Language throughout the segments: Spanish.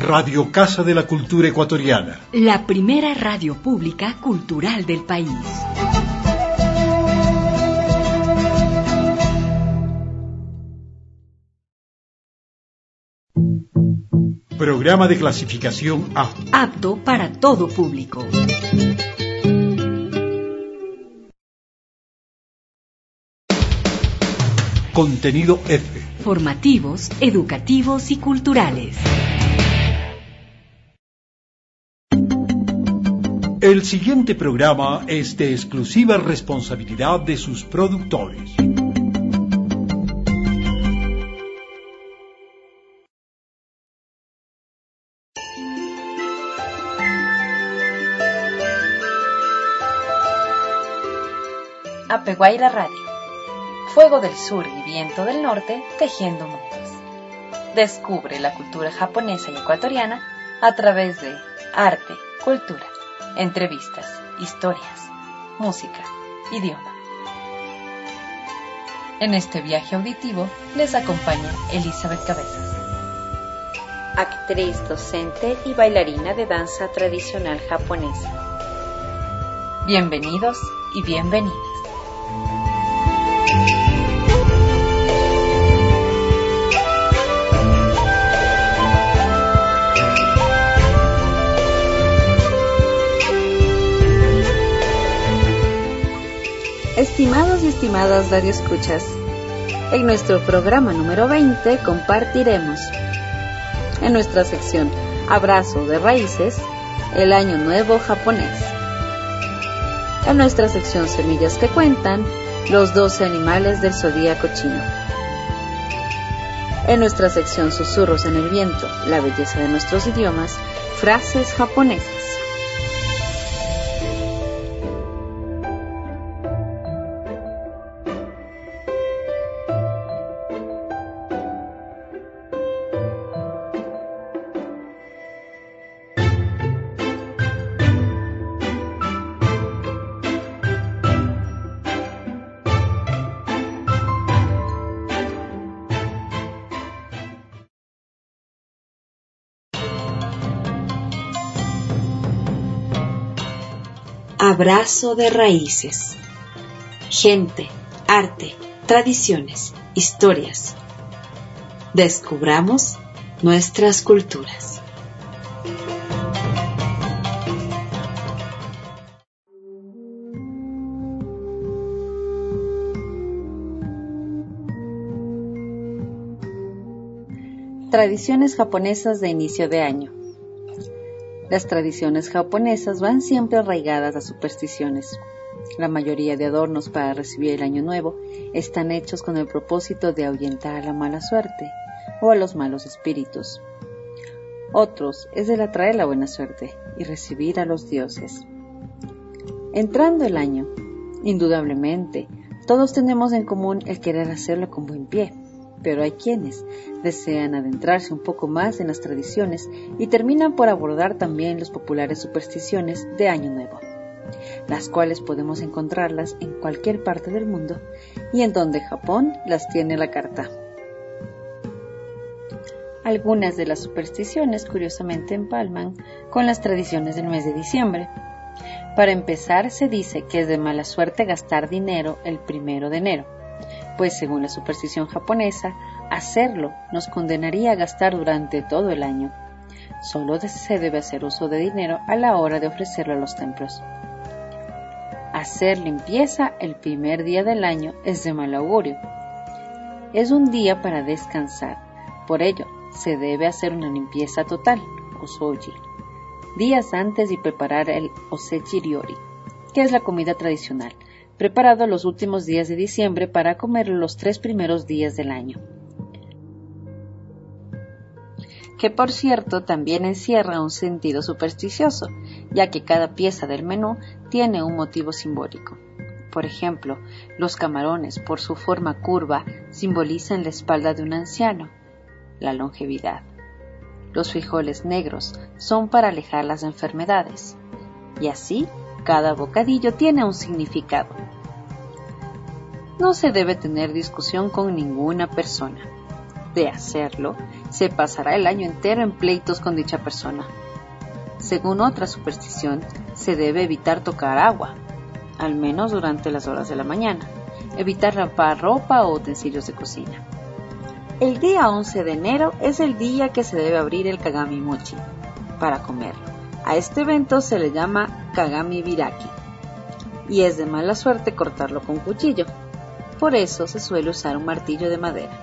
Radio Casa de la Cultura Ecuatoriana. La primera radio pública cultural del país. Programa de clasificación A. Apto para todo público. Contenido F. Formativos, educativos y culturales. El siguiente programa es de exclusiva responsabilidad de sus productores. Apeguaira Radio. Fuego del sur y viento del norte tejiendo mundos. Descubre la cultura japonesa y ecuatoriana a través de arte, cultura, entrevistas, historias, música, idioma. En este viaje auditivo les acompaña Elizabeth Cabezas, actriz, docente y bailarina de danza tradicional japonesa. Bienvenidos y bienvenidas. Estimados y estimadas radioescuchas, en nuestro programa número 20 compartiremos, en nuestra sección Abrazo de Raíces, el Año Nuevo Japonés. En nuestra sección Semillas que Cuentan, los 12 animales del zodíaco chino. En nuestra sección Susurros en el Viento, la belleza de nuestros idiomas, frases japonesas. Abrazo de raíces. Gente, arte, tradiciones, historias. Descubramos nuestras culturas. Tradiciones japonesas de inicio de año. Las tradiciones japonesas van siempre arraigadas a supersticiones. La mayoría de adornos para recibir el año nuevo están hechos con el propósito de ahuyentar a la mala suerte o a los malos espíritus. Otros es el atraer la buena suerte y recibir a los dioses. Entrando el año, indudablemente, todos tenemos en común el querer hacerlo con buen pie. Pero hay quienes desean adentrarse un poco más en las tradiciones y terminan por abordar también las populares supersticiones de Año Nuevo, las cuales podemos encontrarlas en cualquier parte del mundo y en donde Japón las tiene a la carta. Algunas de las supersticiones curiosamente empalman con las tradiciones del mes de diciembre. Para empezar, se dice que es de mala suerte gastar dinero el 1 de enero. Pues según la superstición japonesa, hacerlo nos condenaría a gastar durante todo el año. Solo se debe hacer uso de dinero a la hora de ofrecerlo a los templos. Hacer limpieza el primer día del año es de mal augurio. Es un día para descansar, por ello se debe hacer una limpieza total, osoji, días antes y preparar el osechi-ryori, que es la comida tradicional, preparado los últimos días de diciembre para comerlo los 3 primeros días del año. Que por cierto también encierra un sentido supersticioso, ya que cada pieza del menú tiene un motivo simbólico. Por ejemplo, los camarones, por su forma curva, simbolizan la espalda de un anciano, la longevidad. Los frijoles negros son para alejar las enfermedades. Y así, cada bocadillo tiene un significado. No se debe tener discusión con ninguna persona. de hacerlo, se pasará el año entero en pleitos con dicha persona. Según otra superstición, se debe evitar tocar agua, al menos durante las horas de la mañana, evitar lavar ropa o utensilios de cocina. El día 11 de enero es el día que se debe abrir el Kagami Mochi para comerlo. A este evento se le llama Kagami Biraki y es de mala suerte cortarlo con cuchillo. Por eso se suele usar un martillo de madera.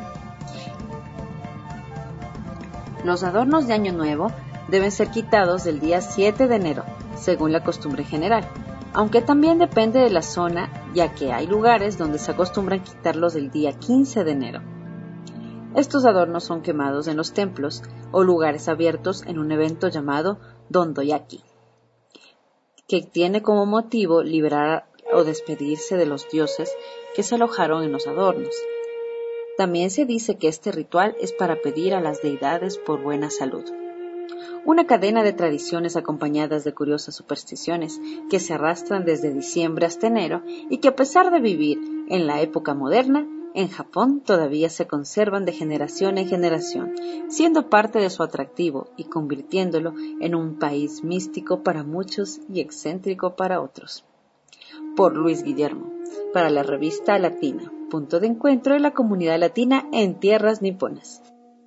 Los adornos de Año Nuevo deben ser quitados del día 7 de enero, según la costumbre general, aunque también depende de la zona, ya que hay lugares donde se acostumbran quitarlos del día 15 de enero. Estos adornos son quemados en los templos o lugares abiertos en un evento llamado Dondoyaki, que tiene como motivo liberar o despedirse de los dioses que se alojaron en los adornos. También se dice que este ritual es para pedir a las deidades por buena salud. Una cadena de tradiciones acompañadas de curiosas supersticiones que se arrastran desde diciembre hasta enero y que a pesar de vivir en la época moderna, en Japón todavía se conservan de generación en generación, siendo parte de su atractivo y convirtiéndolo en un país místico para muchos y excéntrico para otros. Por Luis Guillermo, para la revista Latina, punto de encuentro de la comunidad latina en tierras niponas.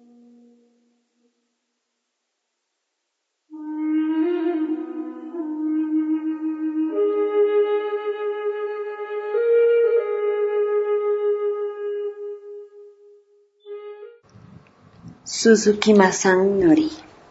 Suzuki-masan Nori.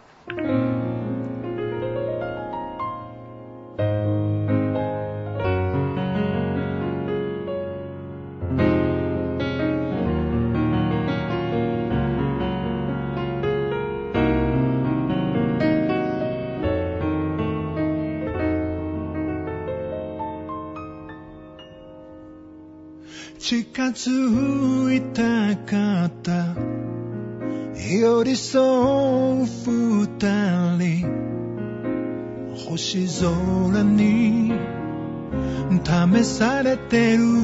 Chikaづいたかった寄り添う二人星空に試されてる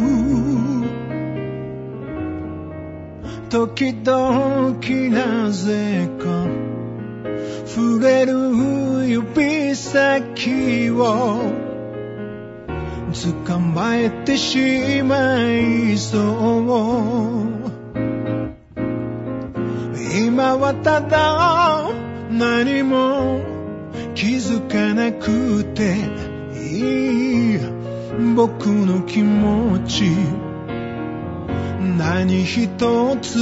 時々なぜか触れる指先を捕まえてしまいそう今はただ何も気づかなくていい僕の気持ち何一つ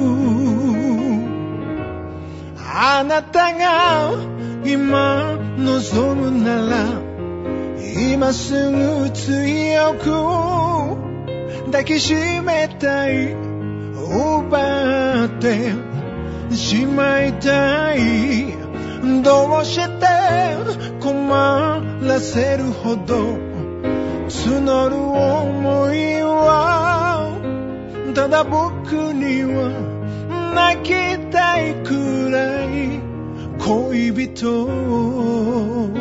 あなたが今望むなら今すぐ強く抱きしめたい奪ってしまいたいどうして困らせるほど募る思いはただ僕には泣きたいくらい恋人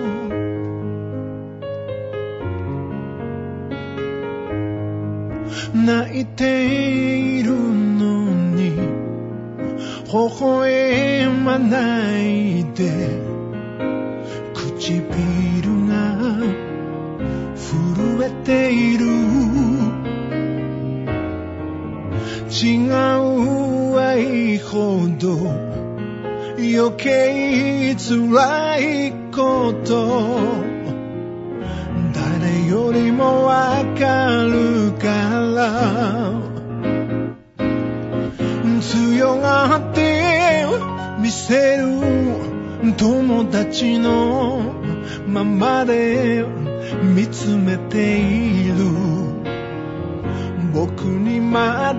泣いているのに微笑まないで唇が震えている違う愛ほど余計辛いこと誰よりもわかるから強がって見せる友達のままで見つめている僕にま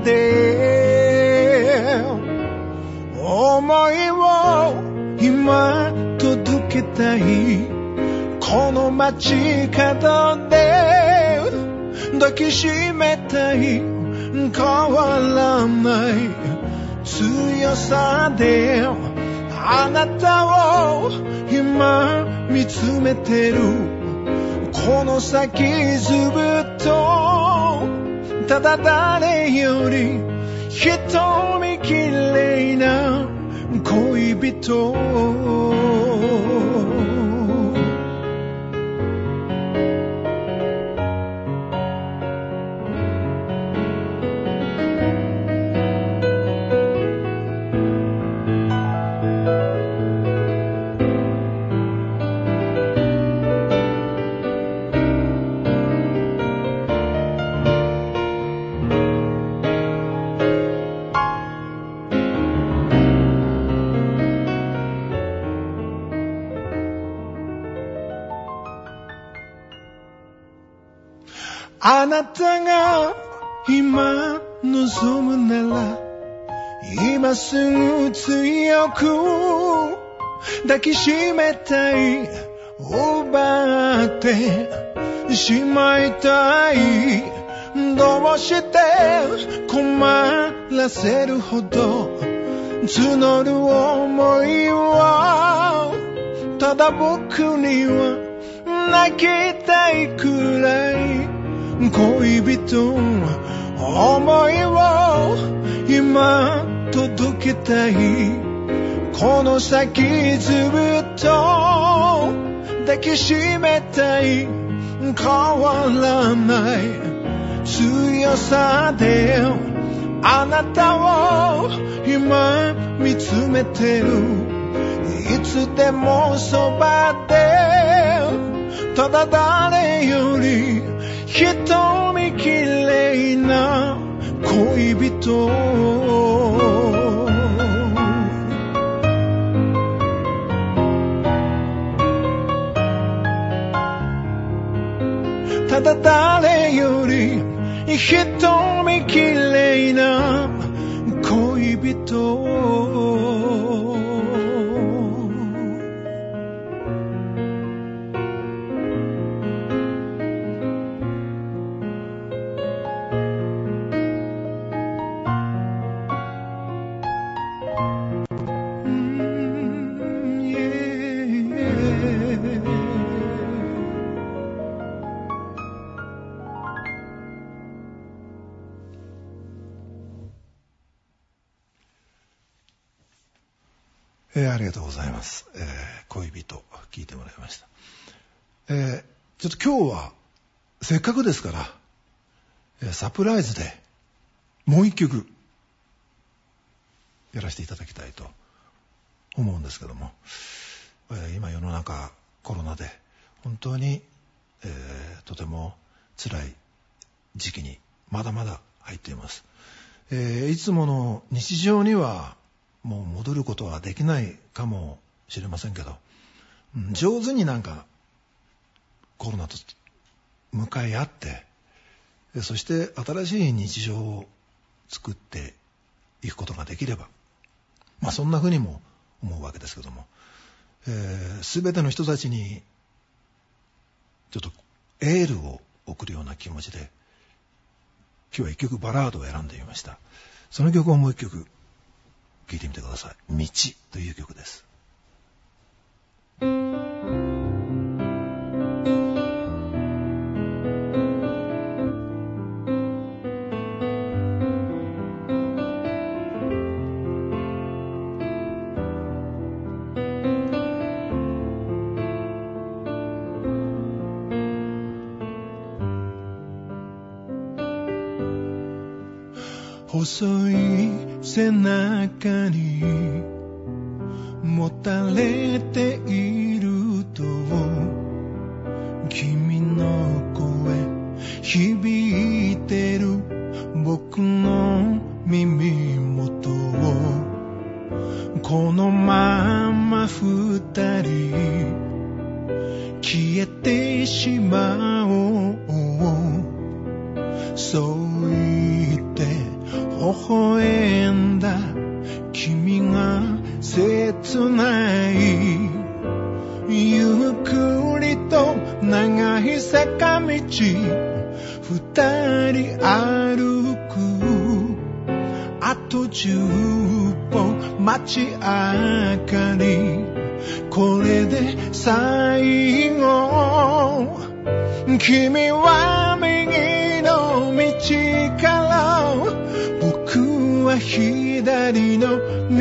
で思いを今届けたいこの街角で抱きしめたい変わらない強さであなたを今見つめてるこの先ずっとただ誰より瞳きれいな恋人あなたが今望むなら今すぐ強く抱きしめたい奪ってしまいたいどうして困らせるほど募る思いはただ僕には泣きたいくらい恋人思いを今届けたいこの先ずっと抱きしめたい変わらない強さであなたを今見つめてるいつでもそばでただ誰より瞳きれいな恋人ただ誰より瞳きれいな恋人ありがとうございます。恋人聞いてもらいました。ちょっと今日はせっかくですから、サプライズでもう一曲やらせていただきたいと思うんですけども、今世の中コロナで本当に、とても辛い時期にまだまだ入っています。いつもの日常にはもう戻ることはできないかもしれませんけど、上手になんかコロナと向かい合って、そして新しい日常を作っていくことができれば、そんなふうにも思うわけですけども、すべての人たちにちょっとエールを送るような気持ちで今日は一曲バラードを選んでみました。その曲をもう一曲聴いてみてください。道という曲です。 細い背中にもたれていると君の声響いてる僕の耳元をこのまま二人消えてしまおうそう言って微笑んだ君が切ないゆっくりと長い坂道二人歩くあと10本街明かりこれで最後君は右の道から僕は左の道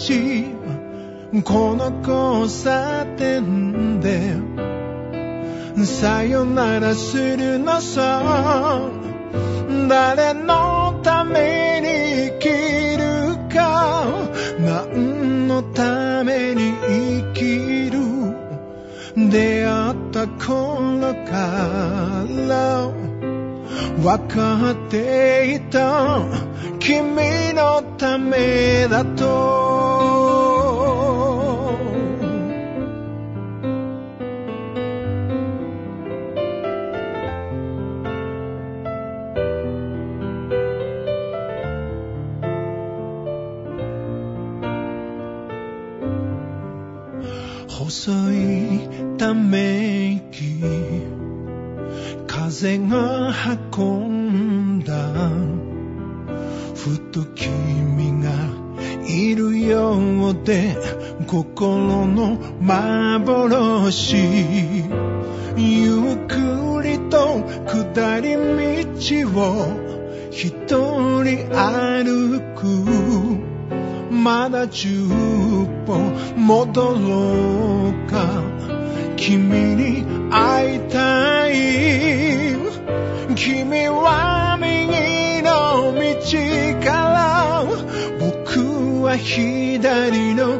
この交差点でさよならするのさ誰のために生きるか何のために生きる出会った頃から分かっていた君のためだと細いため息風が運んだふと君がいるようで心の幻ゆっくりと下り道を一人歩くまだ10歩戻ろうか君に会いたい君は右の道から僕は左の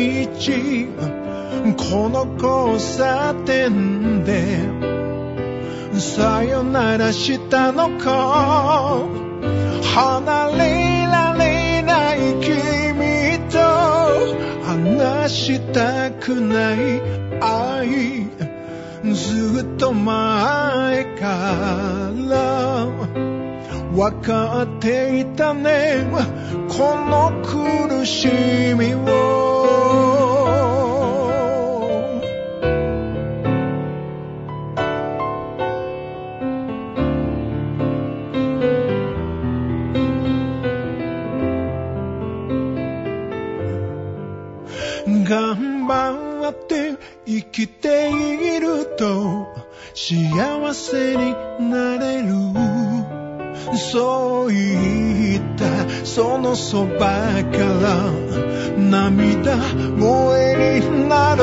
道この交差点でさよならしたのか離れられない君と話したくない愛ずっと前から分かっていたねこの苦しみを頑張って生きていると幸せになれるそう言ったそのそばから涙声になる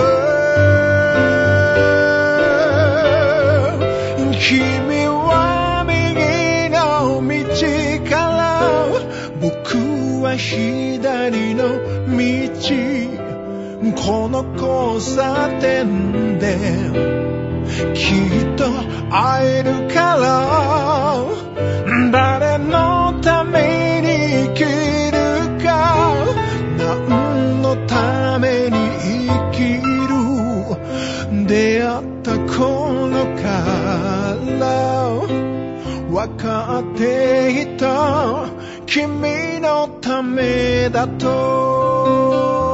君は右の道から僕は左の道この交差点できっと会えるから誰のために生きるか何のために生きる出会った頃から分かっていた君のためだと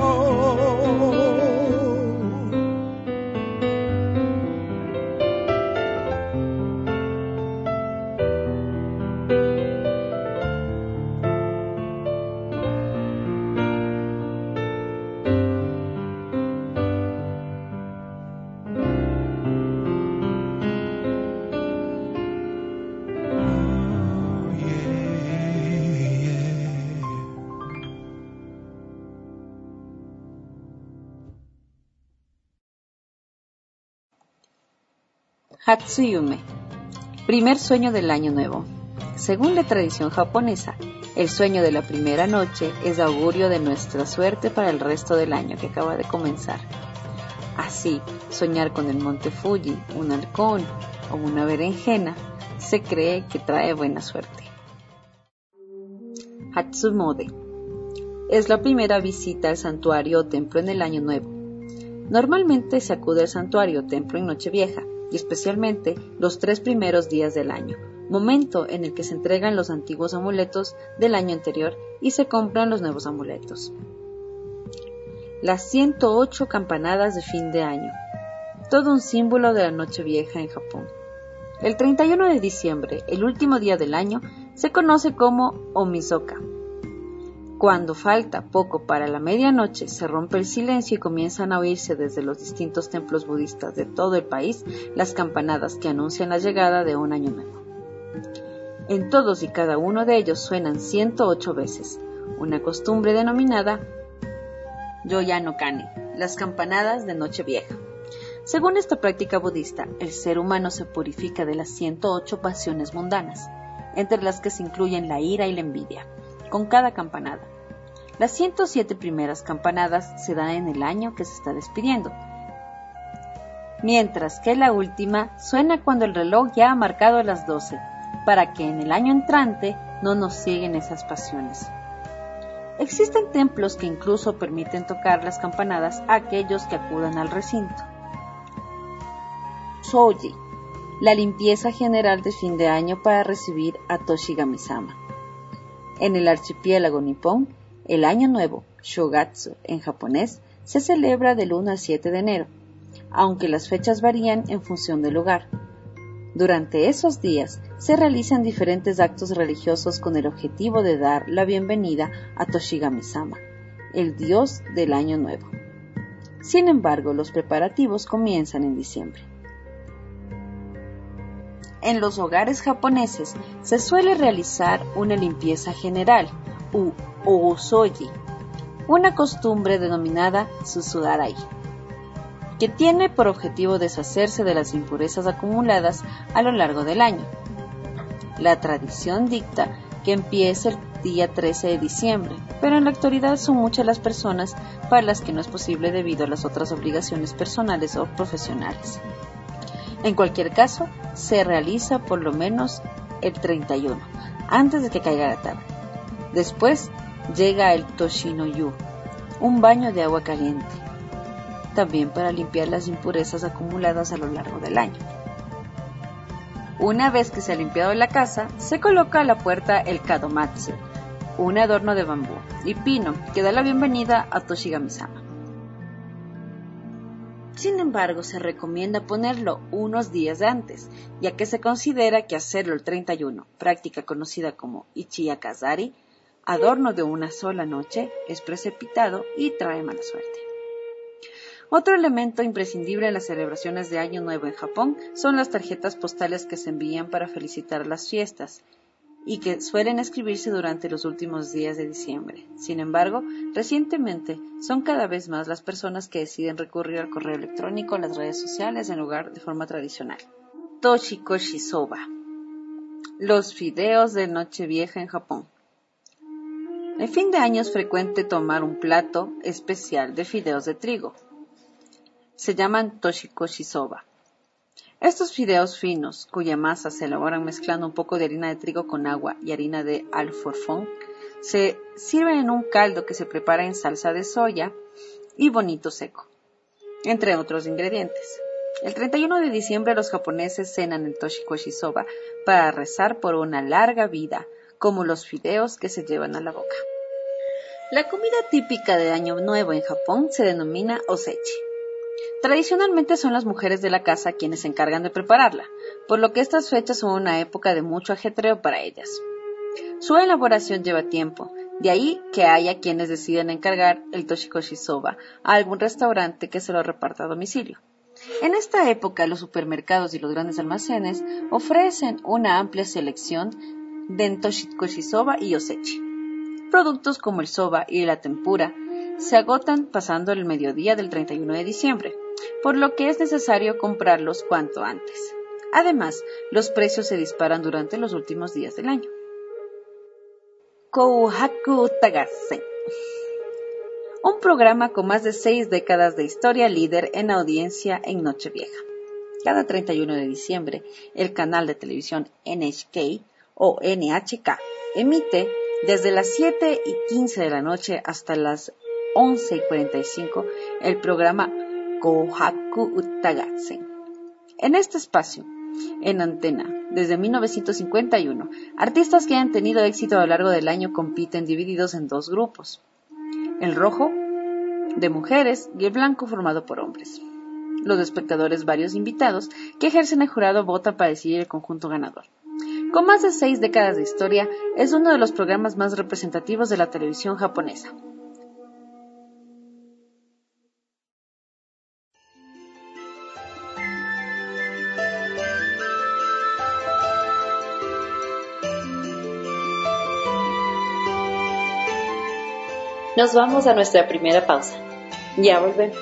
Hatsuyume, primer sueño del año nuevo. Según la tradición japonesa, el sueño de la primera noche es augurio de nuestra suerte para el resto del año que acaba de comenzar. Así, soñar con el monte Fuji, un halcón o una berenjena se cree que trae buena suerte. Hatsumode es la primera visita al santuario o templo en el año nuevo. Normalmente se acude al santuario o templo en Nochevieja, y especialmente los 3 primeros días del año, momento en el que se entregan los antiguos amuletos del año anterior y se compran los nuevos amuletos. Las 108 campanadas de fin de año, todo un símbolo de la Nochevieja en Japón. El 31 de diciembre, el último día del año, se conoce como Omisoka. Cuando falta poco para la medianoche, se rompe el silencio y comienzan a oírse desde los distintos templos budistas de todo el país las campanadas que anuncian la llegada de un año nuevo. En todos y cada uno de ellos suenan 108 veces, una costumbre denominada Yoya no Kane, las campanadas de Nochevieja. Según esta práctica budista, el ser humano se purifica de las 108 pasiones mundanas, entre las que se incluyen la ira y la envidia, con cada campanada. Las 107 primeras campanadas se dan en el año que se está despidiendo, mientras que la última suena cuando el reloj ya ha marcado las 12, para que en el año entrante no nos siguen esas pasiones. Existen templos que incluso permiten tocar las campanadas a aquellos que acudan al recinto. Soji, la limpieza general de fin de año para recibir a Toshigami-sama. En el archipiélago nipón, el año nuevo, Shogatsu en japonés, se celebra del 1 al 7 de enero, aunque las fechas varían en función del lugar. Durante esos días se realizan diferentes actos religiosos con el objetivo de dar la bienvenida a Toshigami-sama, el dios del año nuevo. Sin embargo, los preparativos comienzan en diciembre. En los hogares japoneses se suele realizar una limpieza general, u osoji, una costumbre denominada susugarai, que tiene por objetivo deshacerse de las impurezas acumuladas a lo largo del año. La tradición dicta que empiece el día 13 de diciembre, pero en la actualidad son muchas las personas para las que no es posible debido a las otras obligaciones personales o profesionales. En cualquier caso, se realiza por lo menos el 31, antes de que caiga la tarde. Después llega el Toshino-yu, un baño de agua caliente, también para limpiar las impurezas acumuladas a lo largo del año. Una vez que se ha limpiado la casa, se coloca a la puerta el kadomatsu, un adorno de bambú y pino que da la bienvenida a Toshigami-sama. Sin embargo, se recomienda ponerlo unos días antes, ya que se considera que hacerlo el 31, práctica conocida como Ichiyakazari, adorno de una sola noche, es precipitado y trae mala suerte. Otro elemento imprescindible en las celebraciones de Año Nuevo en Japón son las tarjetas postales que se envían para felicitar las fiestas y que suelen escribirse durante los últimos días de diciembre. Sin embargo, recientemente son cada vez más las personas que deciden recurrir al correo electrónico o las redes sociales en lugar de forma tradicional. Toshikoshi Soba, los fideos de Nochevieja en Japón. En fin de año es frecuente tomar un plato especial de fideos de trigo. Se llaman Toshikoshi Soba. Estos fideos finos, cuya masa se elaboran mezclando un poco de harina de trigo con agua y harina de alforfón, se sirven en un caldo que se prepara en salsa de soya y bonito seco, entre otros ingredientes. El 31 de diciembre los japoneses cenan el Toshikoshi Soba para rezar por una larga vida, como los fideos que se llevan a la boca. La comida típica de Año Nuevo en Japón se denomina osechi. Tradicionalmente son las mujeres de la casa quienes se encargan de prepararla, por lo que estas fechas son una época de mucho ajetreo para ellas. Su elaboración lleva tiempo, de ahí que haya quienes deciden encargar el Toshikoshi Soba a algún restaurante que se lo reparta a domicilio. En esta época los supermercados y los grandes almacenes ofrecen una amplia selección de Toshikoshi Soba y osechi. Productos como el soba y la tempura se agotan pasando el mediodía del 31 de diciembre, por lo que es necesario comprarlos cuanto antes. Además, los precios se disparan durante los últimos días del año. Kouhaku Utagassen, un programa con más de 6 décadas de historia, líder en audiencia en Nochevieja. Cada 31 de diciembre, el canal de televisión NHK o NHK emite desde las 7:15 de la noche hasta las 11:45 el programa Kouhaku Utagassen. En este espacio, en antena, desde 1951, artistas que han tenido éxito a lo largo del año compiten divididos en 2 grupos: el rojo, de mujeres, y el blanco, formado por hombres. Los espectadores, varios invitados, que ejercen el jurado, votan para decidir el conjunto ganador. Con más de 6 décadas de historia, es uno de los programas más representativos de la televisión japonesa. Nos vamos a nuestra primera pausa. Ya volvemos.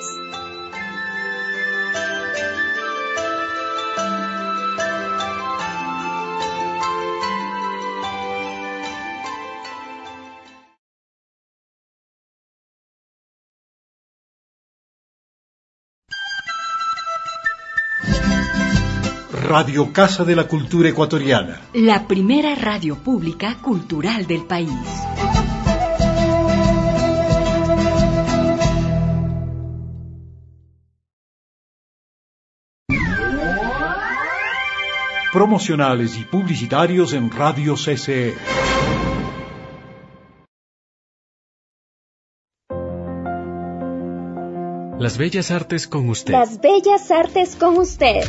Radio Casa de la Cultura Ecuatoriana. La primera radio pública cultural del país. Promocionales y publicitarios en Radio CCE. Las Bellas Artes con usted. Las Bellas Artes con usted.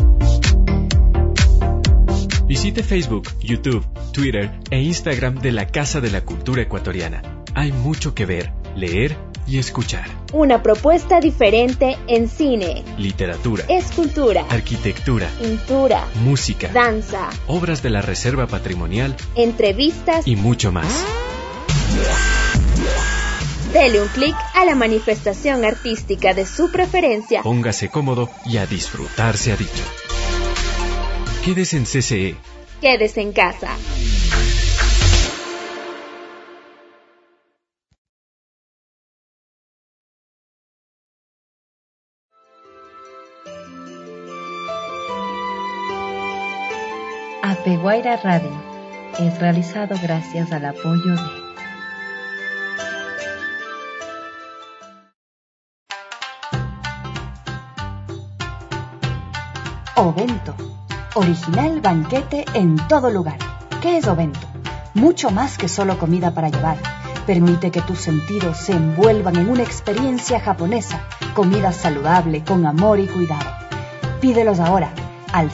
Visite Facebook, YouTube, Twitter e Instagram de la Casa de la Cultura Ecuatoriana. Hay mucho que ver, leer y escuchar. Una propuesta diferente en cine, literatura, escultura, arquitectura, pintura, música, danza, obras de la Reserva Patrimonial, entrevistas y mucho más. Dele un clic a la manifestación artística de su preferencia. Póngase cómodo y a disfrutar se ha dicho. Quédese en CCE. Quédese en casa. Apeguaira Radio es realizado gracias al apoyo de Ovento, original banquete en todo lugar. ¿Qué es Ovento? Mucho más que solo comida para llevar. Permite que tus sentidos se envuelvan en una experiencia japonesa, comida saludable, con amor y cuidado. Pídelos ahora al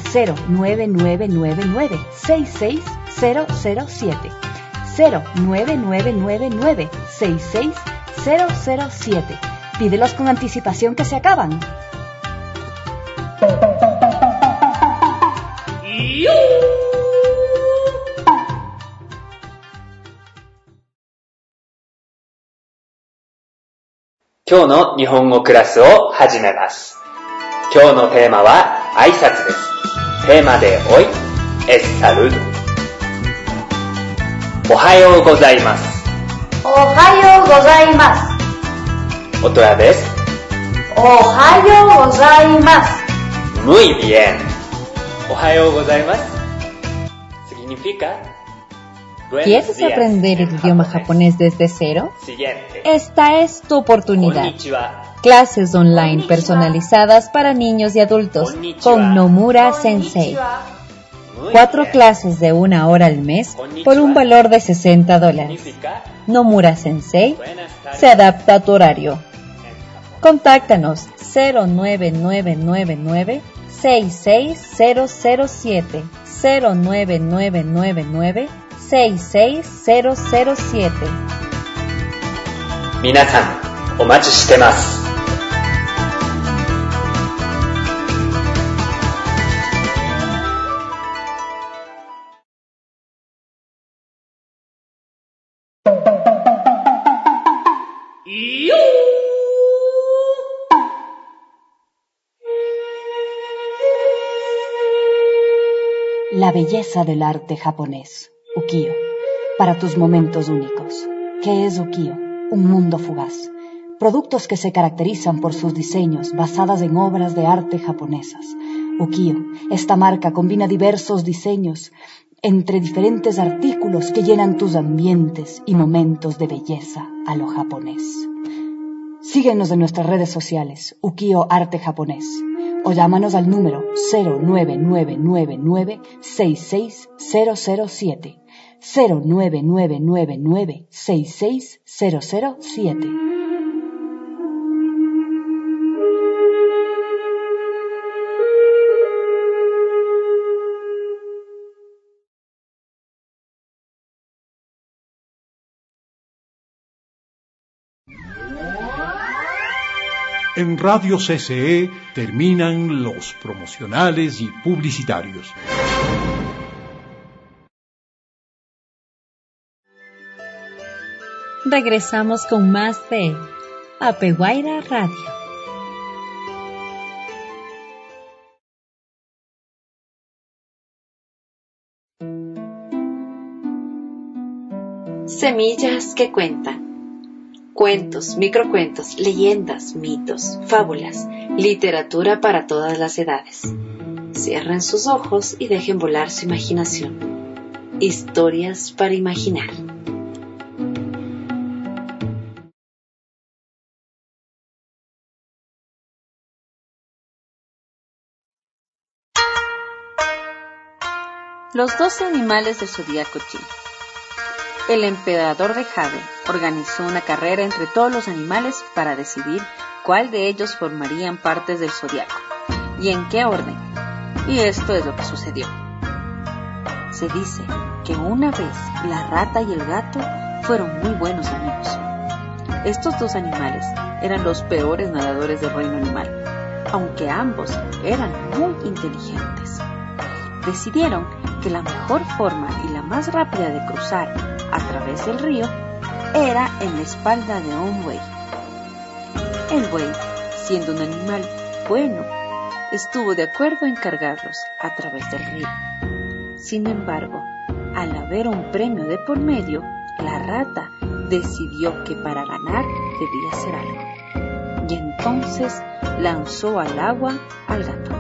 09999-66007. 09999-66007. Pídelos con anticipación que se acaban. Hoyの日本語クラスを始めます。今日のテーマは挨拶です。テーマでホイ、es saludo。おはようございます。 おはようございます。 オトラです。 おはようございます。 Muy bien。おはようございます。Significa ¿Quieres aprender el idioma japonés desde cero? Esta es tu oportunidad. Clases online personalizadas para niños y adultos con Nomura Sensei. 4 clases de 1 hora al mes por un valor de $60. Nomura Sensei se adapta a tu horario. Contáctanos 09999-66007 09999-66007。 皆さん、お待ちしてます。 La belleza del arte japonés. Ukiyo. Para tus momentos únicos. ¿Qué es ukiyo? Un mundo fugaz. Productos que se caracterizan por sus diseños basadas en obras de arte japonesas. Ukiyo. Esta marca combina diversos diseños entre diferentes artículos que llenan tus ambientes y momentos de belleza a lo japonés. Síguenos en nuestras redes sociales, Ukiyo Arte Japonés, o llámanos al número 09999-66007. 09999-66007. En Radio CCE terminan los promocionales y publicitarios. regresamos con más de Apeguaira Radio. Semillas que cuentan. Cuentos, microcuentos, leyendas, mitos, fábulas, literatura para todas las edades. Cierren sus ojos y dejen volar su imaginación. Historias para imaginar. Los 12 animales del zodiaco chino. El emperador de Jade organizó una carrera entre todos los animales para decidir cuál de ellos formarían partes del zodiaco y en qué orden. Y esto es lo que sucedió. Se dice que una vez la rata y el gato fueron muy buenos amigos. Estos dos animales eran los peores nadadores del reino animal, aunque ambos eran muy inteligentes. Decidieron que la mejor forma y la más rápida de cruzar a través del río era en la espalda de un buey. El buey, siendo un animal bueno, estuvo de acuerdo en cargarlos a través del río. Sin embargo, al haber un premio de por medio, la rata decidió que para ganar debía hacer algo. Y entonces lanzó al agua al gato.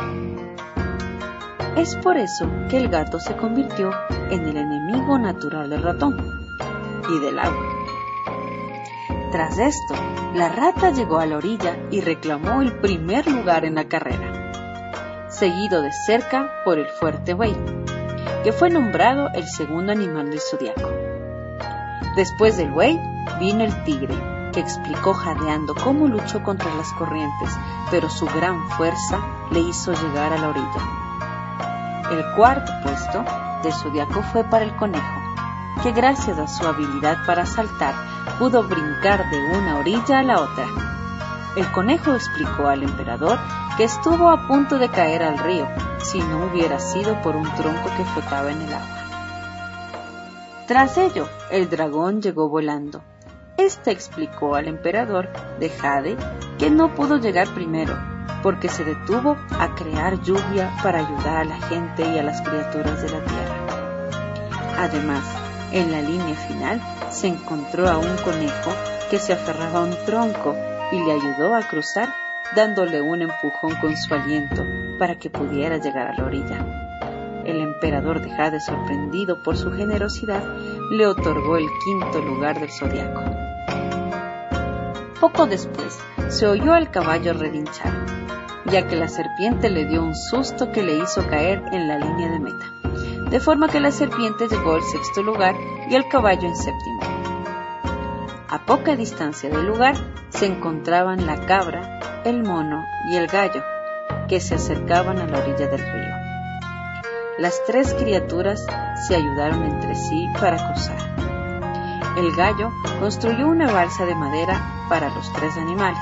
Es por eso que el gato se convirtió en el enemigo natural del ratón y del agua. Tras esto, la rata llegó a la orilla y reclamó el primer lugar en la carrera, seguido de cerca por el fuerte buey, que fue nombrado el segundo animal del zodiaco. Después del buey vino el tigre, que explicó jadeando cómo luchó contra las corrientes, pero su gran fuerza le hizo llegar a la orilla. El cuarto puesto del zodiaco fue para el conejo, que gracias a su habilidad para saltar pudo brincar de una orilla a la otra. El conejo explicó al emperador que estuvo a punto de caer al río si no hubiera sido por un tronco que flotaba en el agua. Tras ello, el dragón llegó volando. Este explicó al emperador de Jade que no pudo llegar primero, porque se detuvo a crear lluvia para ayudar a la gente y a las criaturas de la tierra. Además, en la línea final se encontró a un conejo que se aferraba a un tronco y le ayudó a cruzar, dándole un empujón con su aliento para que pudiera llegar a la orilla. El emperador de Jade, sorprendido por su generosidad, le otorgó el quinto lugar del zodiaco. Poco después, se oyó al caballo relinchar, ya que la serpiente le dio un susto que le hizo caer en la línea de meta, de forma que la serpiente llegó al sexto lugar y el caballo en séptimo. A poca distancia del lugar se encontraban la cabra, el mono y el gallo, que se acercaban a la orilla del río. Las tres criaturas se ayudaron entre sí para cruzar. El gallo construyó una balsa de madera para los tres animales.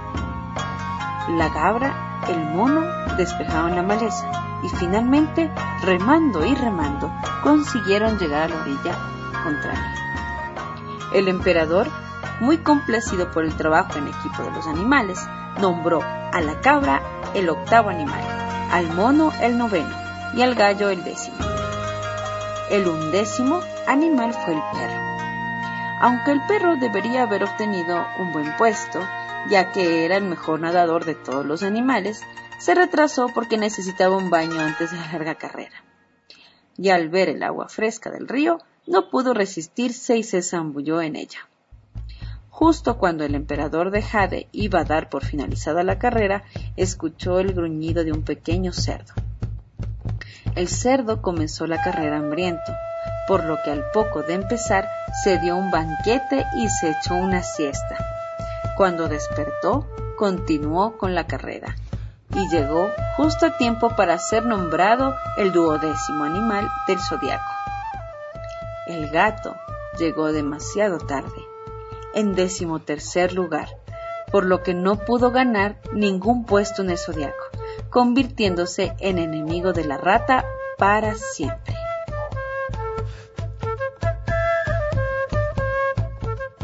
La cabra, el mono despejaban la maleza y finalmente, remando y remando, consiguieron llegar a la orilla contraria. El emperador, muy complacido por el trabajo en equipo de los animales, nombró a la cabra el octavo animal, al mono el noveno y al gallo el décimo. El undécimo animal fue el perro. Aunque el perro debería haber obtenido un buen puesto, ya que era el mejor nadador de todos los animales, se retrasó porque necesitaba un baño antes de la larga carrera. Y al ver el agua fresca del río, no pudo resistirse y se zambulló en ella. Justo cuando el emperador de Jade iba a dar por finalizada la carrera, escuchó el gruñido de un pequeño cerdo. El cerdo comenzó la carrera hambriento, por lo que al poco de empezar se dio un banquete y se echó una siesta. Cuando despertó, continuó con la carrera y llegó justo a tiempo para ser nombrado el 12º animal del zodiaco. El gato llegó demasiado tarde, en 13º lugar, por lo que no pudo ganar ningún puesto en el zodiaco, convirtiéndose en enemigo de la rata para siempre.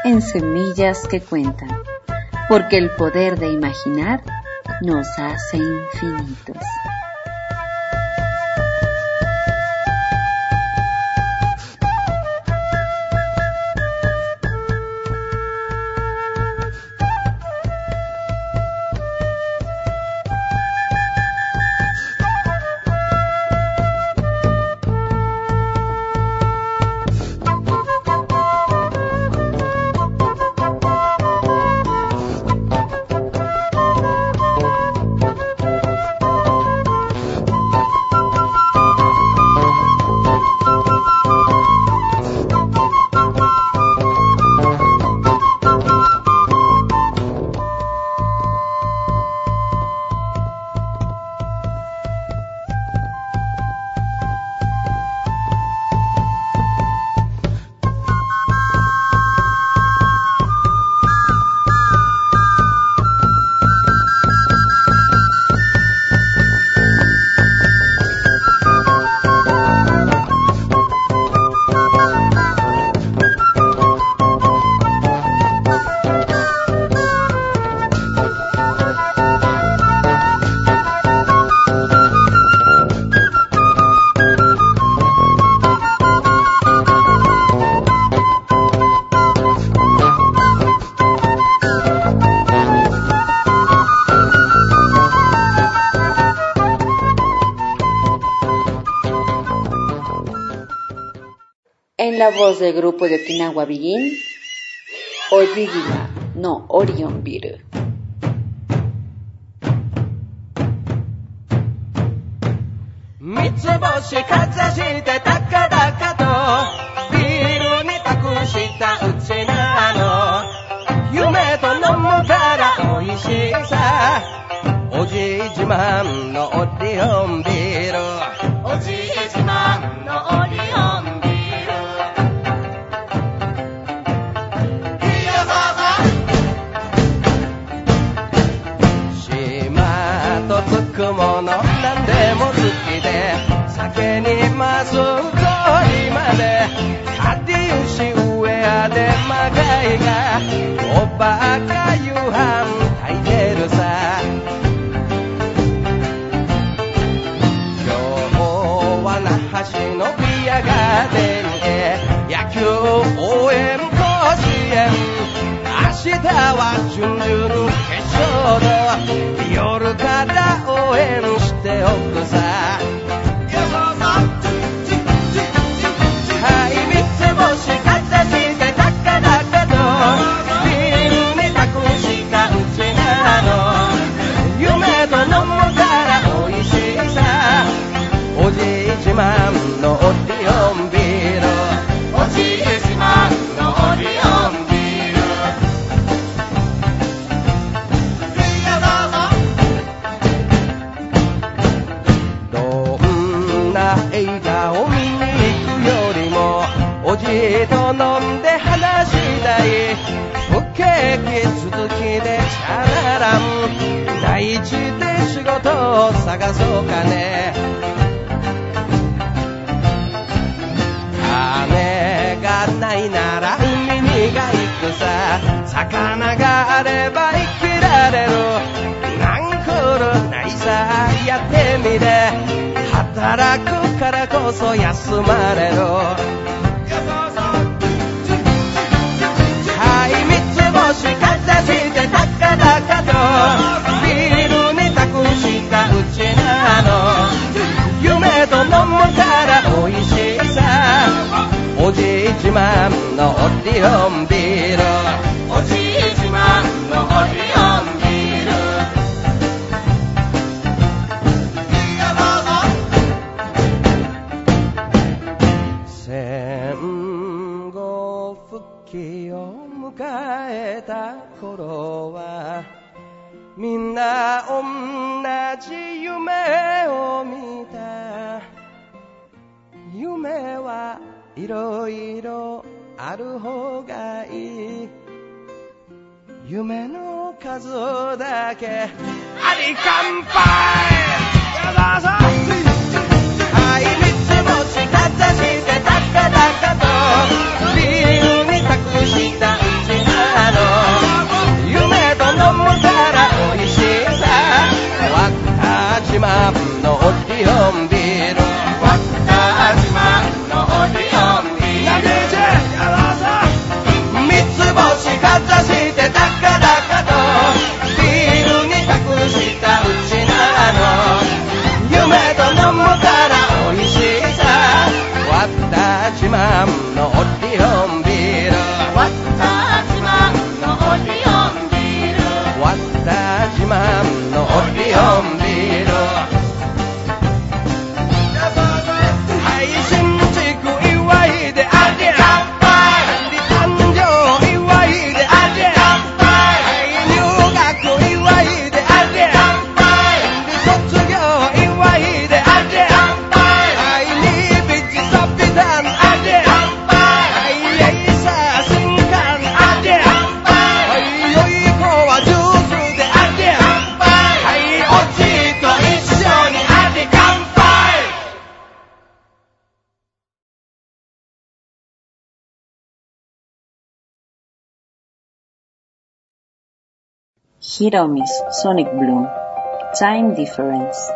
en Semillas que Cuentan, porque el poder de imaginar nos hace infinitos. En la voz del grupo de Okinawa Begin, Ojigima no Orion Biru. 三つ星かざして高々とビールに託したうちなの夢と飲むから美味しさおじい自慢のオリオンビールおじい自慢のオリオンビール島とつくものなんでも好きで酒にまず通りまでカディウシウェアでまがいがおばあが夕飯炊いてるさ今日は那覇市のビアガーデンへ野球応援甲子園明日は準々決勝の夜から応援しておくさはい三つ星かざして高々とビールに託したうちなの夢と飲むから美味しさおじい自慢のオリオンビールおじい自慢のオリオンビール映画を見に行くよりもおじいと飲んで話したい不景気続きでチャララン内地で仕事を探そうかね金がないなら海にが行くさ魚があれば生きられるなんくるないさやってみて働くからこそ休まれるはい三つ星かざして高々とビールに託したうちなの夢と飲むから美味しさおじい自慢のオリオンビールおじい自慢のオリオンビール戦後復帰を迎えた頃はみんな同じ夢を見た夢はいろいろある方がいい夢の数だけあり乾杯はい三つ星かざして高々とビールに託したうち Hiromi's Sonic Bloom, Time Difference.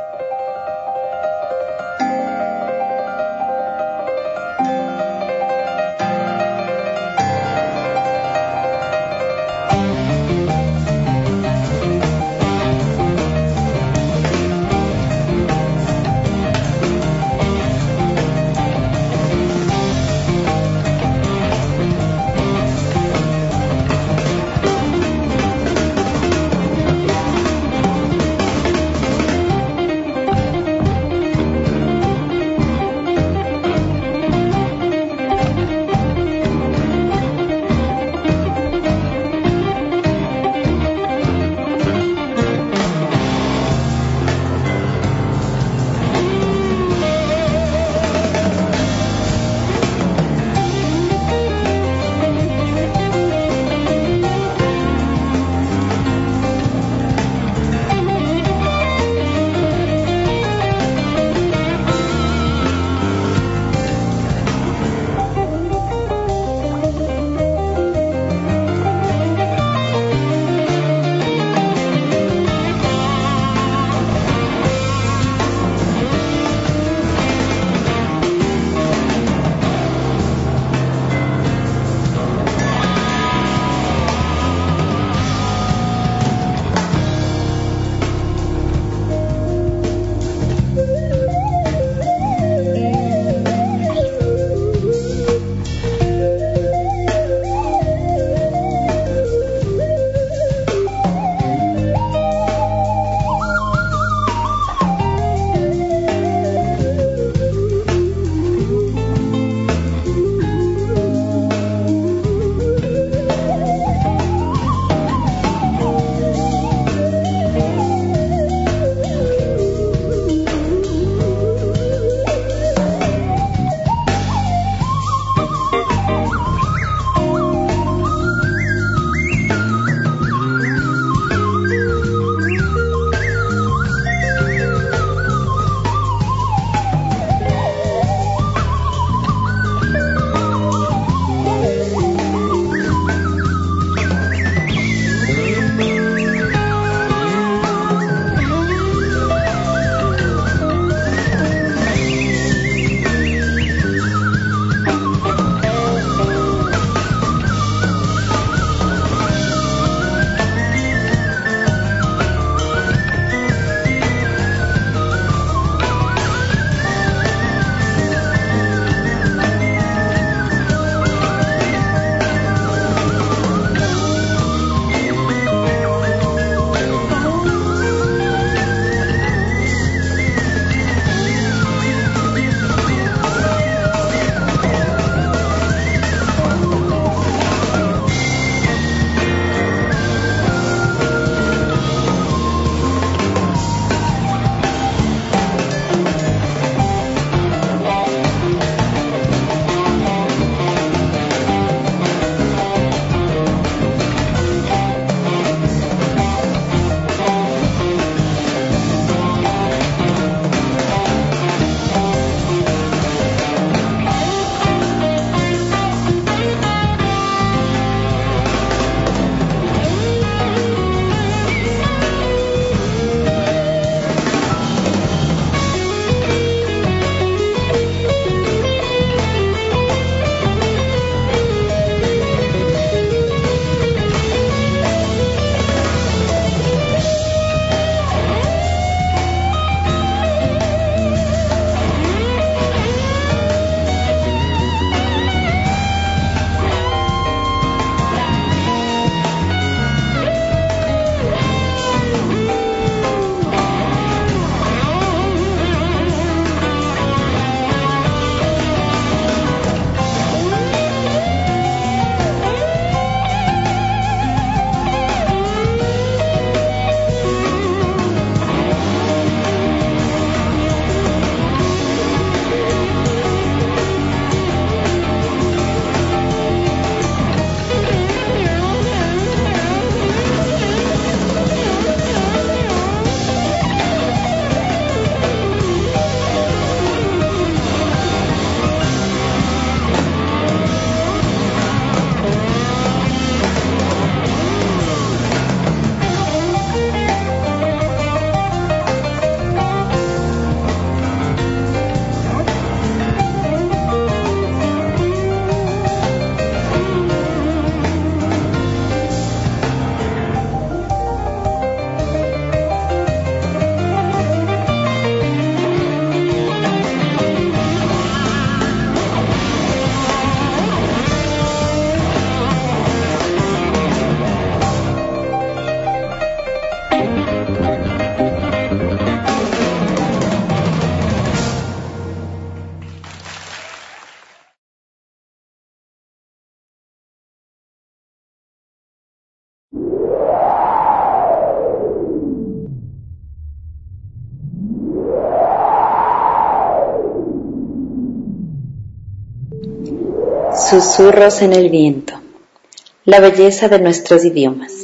Susurros en el viento. La belleza de nuestros idiomas.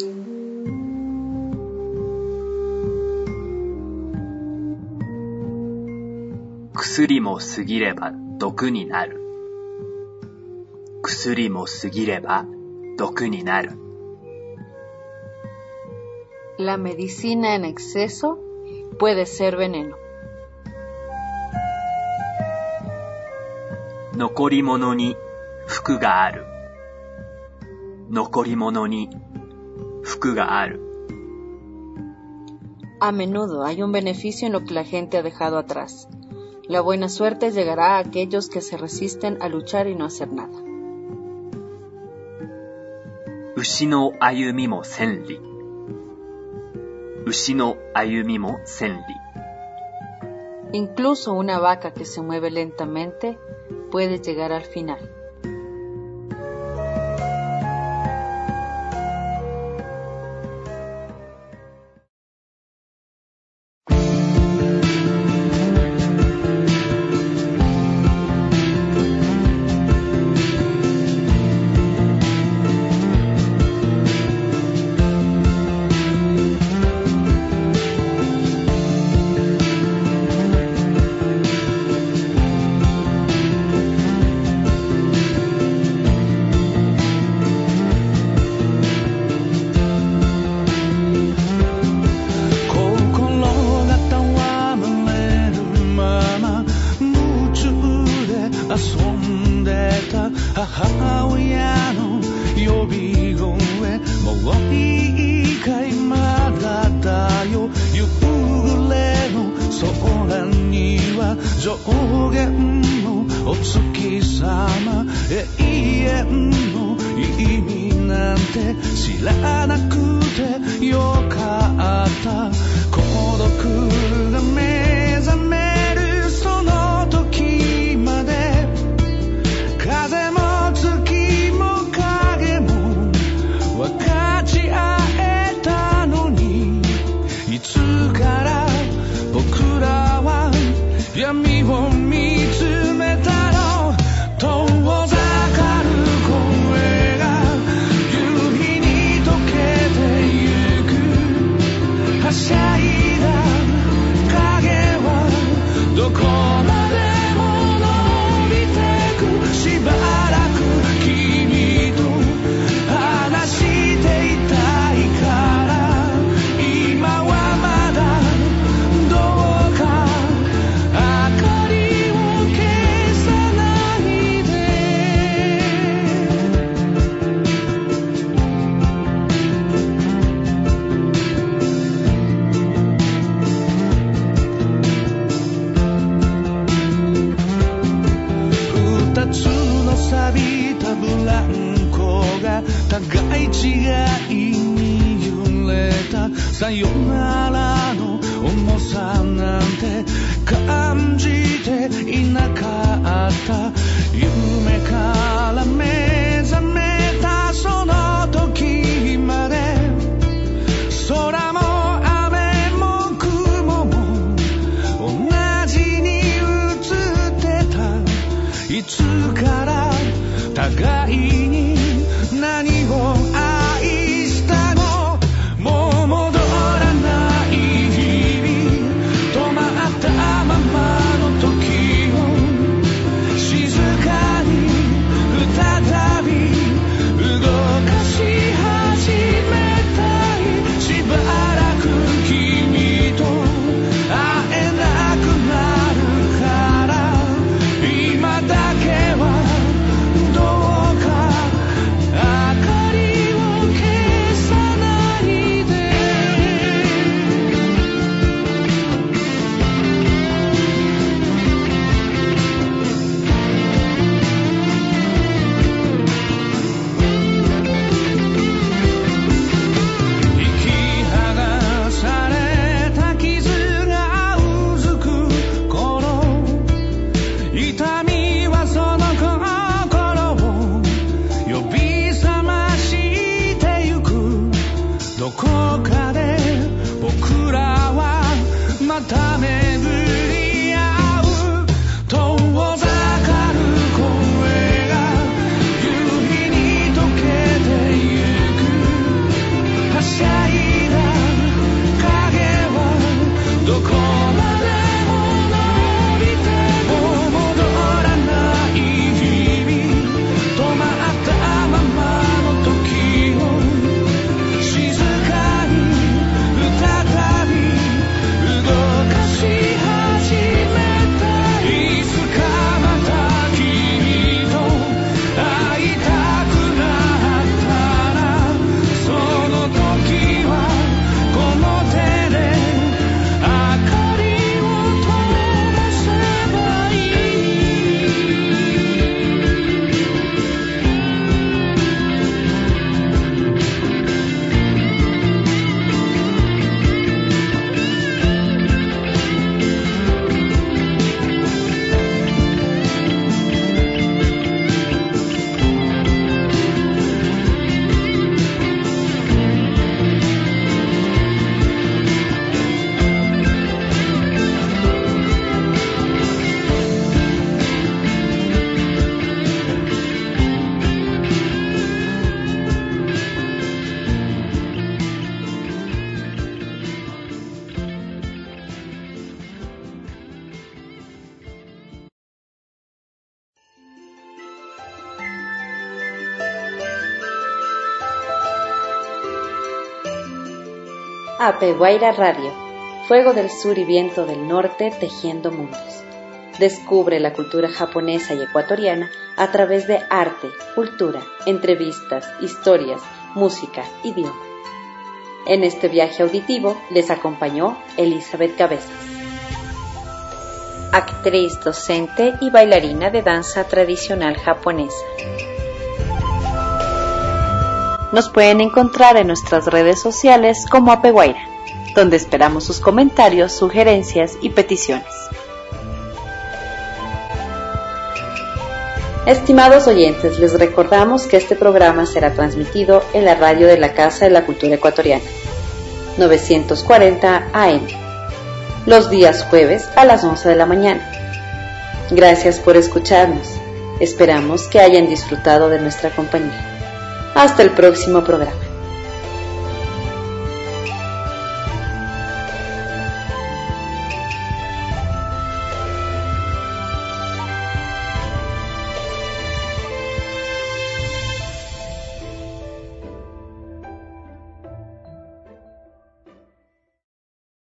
Kusuri mo sugireba doku ni naru. Kusuri mo sugireba doku ni naru. La medicina en exceso puede ser veneno. Nokorimono ni fuku ga aru. Nokorimono ni fuku ga aru. A menudo hay un beneficio en lo que la gente ha dejado atrás. La buena suerte llegará a aquellos que se resisten a luchar y no hacer nada. Ushi no ayumi mo senri. Ushi no ayumi mo senri. Incluso una vaca que se mueve lentamente puede llegar al final. Apeguaira Radio, fuego del sur y viento del norte tejiendo mundos. Descubre la cultura japonesa y ecuatoriana a través de arte, cultura, entrevistas, historias, música, idioma. En este viaje auditivo les acompañó Elizabeth Cabezas, actriz, docente y bailarina de danza tradicional japonesa. Nos pueden encontrar en nuestras redes sociales como Apeguaira, donde esperamos sus comentarios, sugerencias y peticiones. Estimados oyentes, les recordamos que este programa será transmitido en la radio de la Casa de la Cultura Ecuatoriana, 940 AM, los días jueves a las 11 de la mañana. Gracias por escucharnos. Esperamos que hayan disfrutado de nuestra compañía. Hasta el próximo programa.